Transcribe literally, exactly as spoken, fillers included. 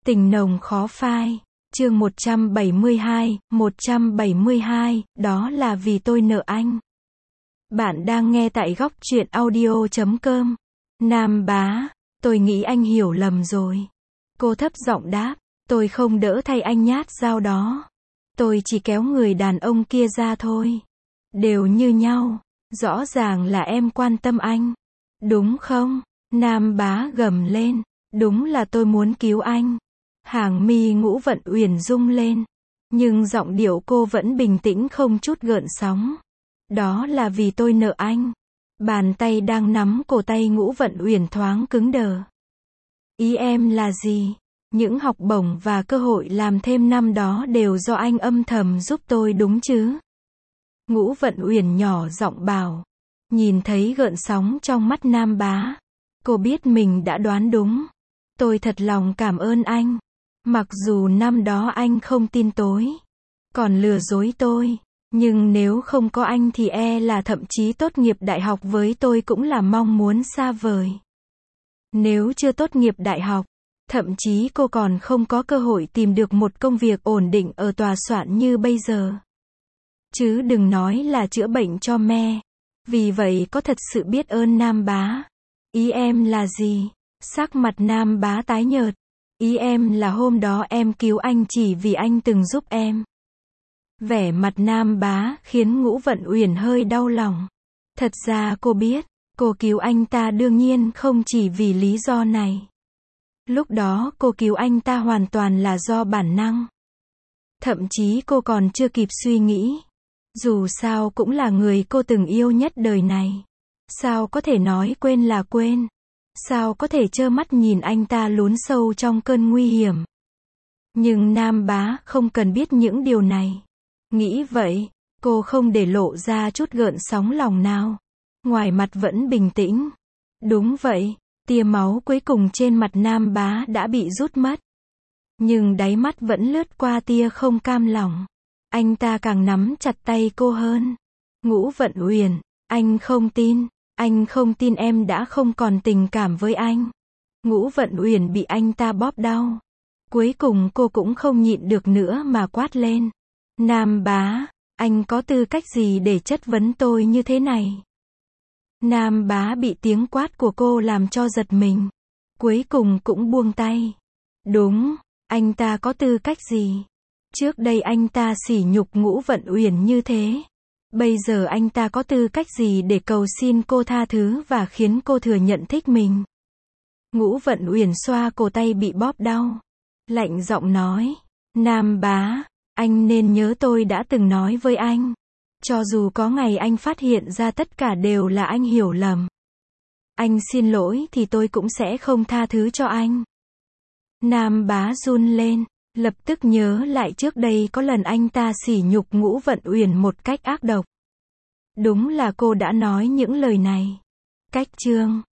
Tình nồng khó phai. Chương một trăm bảy mươi hai, một trăm bảy mươi hai, đó là vì tôi nợ anh. Bạn đang nghe tại góc truyện audio chấm com. Nam bá, tôi nghĩ anh hiểu lầm rồi. Cô thấp giọng đáp, tôi không đỡ thay anh nhát dao đó. Tôi chỉ kéo người đàn ông kia ra thôi. Đều như nhau. Rõ ràng là em quan tâm anh. Đúng không? Nam bá gầm lên. Đúng là tôi muốn cứu anh. Hàng mi Ngũ Vận Uyển rung lên. Nhưng giọng điệu cô vẫn bình tĩnh không chút gợn sóng. Đó là vì tôi nợ anh. Bàn tay đang nắm cổ tay Ngũ Vận Uyển thoáng cứng đờ. Ý em là gì? Những học bổng và cơ hội làm thêm năm đó đều do anh âm thầm giúp tôi đúng chứ? Ngũ Vận Uyển nhỏ giọng bảo. Nhìn thấy gợn sóng trong mắt Nam bá. Cô biết mình đã đoán đúng. Tôi thật lòng cảm ơn anh. Mặc dù năm đó anh không tin tôi, còn lừa dối tôi, nhưng nếu không có anh thì e là thậm chí tốt nghiệp đại học với tôi cũng là mong muốn xa vời. Nếu chưa tốt nghiệp đại học, thậm chí cô còn không có cơ hội tìm được một công việc ổn định ở tòa soạn như bây giờ. Chứ đừng nói là chữa bệnh cho me. Vì vậy có thật sự biết ơn Nam bá. Ý em là gì? Sắc mặt Nam bá tái nhợt. Ý em là hôm đó em cứu anh chỉ vì anh từng giúp em. Vẻ mặt Nam bá khiến Ngũ Vận Uyển hơi đau lòng. Thật ra cô biết, cô cứu anh ta đương nhiên không chỉ vì lý do này. Lúc đó cô cứu anh ta hoàn toàn là do bản năng. Thậm chí cô còn chưa kịp suy nghĩ. Dù sao cũng là người cô từng yêu nhất đời này. Sao có thể nói quên là quên? Sao có thể trơ mắt nhìn anh ta lún sâu trong cơn nguy hiểm? Nhưng Nam bá không cần biết những điều này. Nghĩ vậy, cô không để lộ ra chút gợn sóng lòng nào. Ngoài mặt vẫn bình tĩnh. Đúng vậy, tia máu cuối cùng trên mặt Nam bá đã bị rút mất. Nhưng đáy mắt vẫn lướt qua tia không cam lòng. Anh ta càng nắm chặt tay cô hơn. Ngũ Vận Uyển, anh không tin. Anh không tin em đã không còn tình cảm với anh. Ngũ Vận Uyển bị anh ta bóp đau. Cuối cùng cô cũng không nhịn được nữa mà quát lên. Nam bá, anh có tư cách gì để chất vấn tôi như thế này? Nam bá bị tiếng quát của cô làm cho giật mình. Cuối cùng cũng buông tay. Đúng, anh ta có tư cách gì? Trước đây anh ta sỉ nhục Ngũ Vận Uyển như thế. Bây giờ anh ta có tư cách gì để cầu xin cô tha thứ và khiến cô thừa nhận thích mình? Ngũ Vận Uyển xoa cổ tay bị bóp đau. Lạnh giọng nói. Nam bá, anh nên nhớ tôi đã từng nói với anh. Cho dù có ngày anh phát hiện ra tất cả đều là anh hiểu lầm. Anh xin lỗi thì tôi cũng sẽ không tha thứ cho anh. Nam bá run lên. Lập tức nhớ lại trước đây có lần anh ta sỉ nhục Ngũ Vận Uyển một cách ác độc. Đúng là cô đã nói những lời này. Cách chương